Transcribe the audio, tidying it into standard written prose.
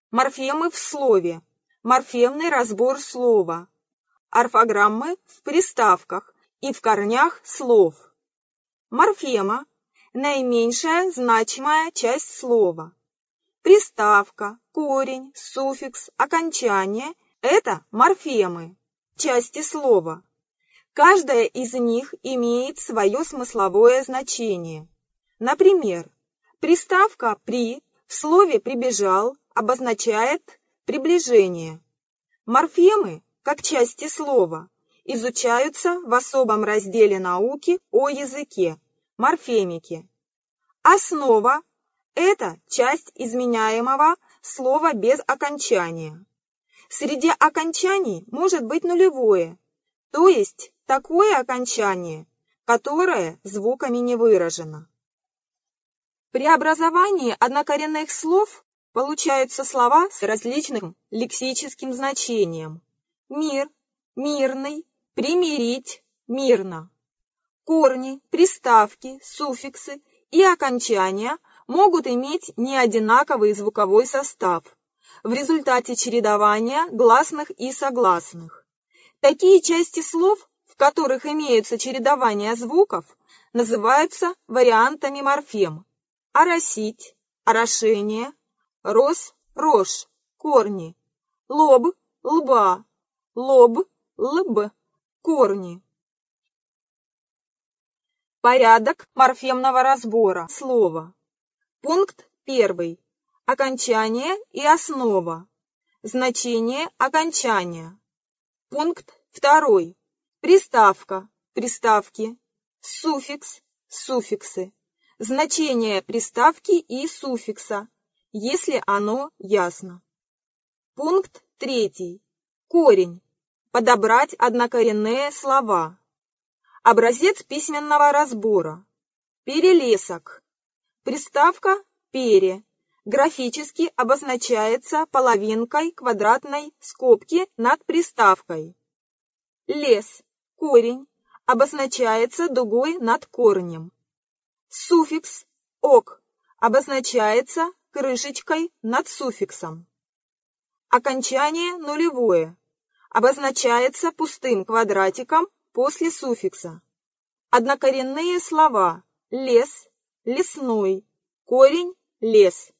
Морфемы в слове. Морфемный разбор слова. Орфограммы в приставках и в корнях слов. Морфема – наименьшая значимая часть слова. Приставка, корень, суффикс, окончание – это морфемы, части слова. Каждая из них имеет свое смысловое значение. Например, приставка «при» в слове «прибежал» обозначает приближение. Морфемы, как части слова, изучаются в особом разделе науки о языке – морфемике. Основа – это часть изменяемого слова без окончания. Среди окончаний может быть нулевое, то есть такое окончание, которое звуками не выражено. При образовании однокоренных слов получаются слова с различным лексическим значением. Мир, мирный, примирить, мирно. Корни, приставки, суффиксы и окончания могут иметь неодинаковый звуковой состав в результате чередования гласных и согласных. Такие части слов, в которых имеются чередования звуков, называются вариантами морфем. Оросить, орошение, рос, рожь, корни, лоб, лба, лоб, лб, корни. Порядок морфемного разбора слова. Пункт 1. Окончание и основа. Значение окончания. Пункт 2. Приставка, приставки, суффикс, суффиксы. Значение приставки и суффикса, если оно ясно. Пункт 3. Корень. Подобрать однокоренные слова. Образец письменного разбора. Перелесок. Приставка «пере» графически обозначается половинкой квадратной скобки над приставкой. Лес. Корень обозначается дугой над корнем. Суффикс «ок» обозначается крышечкой над суффиксом. Окончание нулевое обозначается пустым квадратиком после суффикса. Однокоренные слова лес, лесной, корень, лес.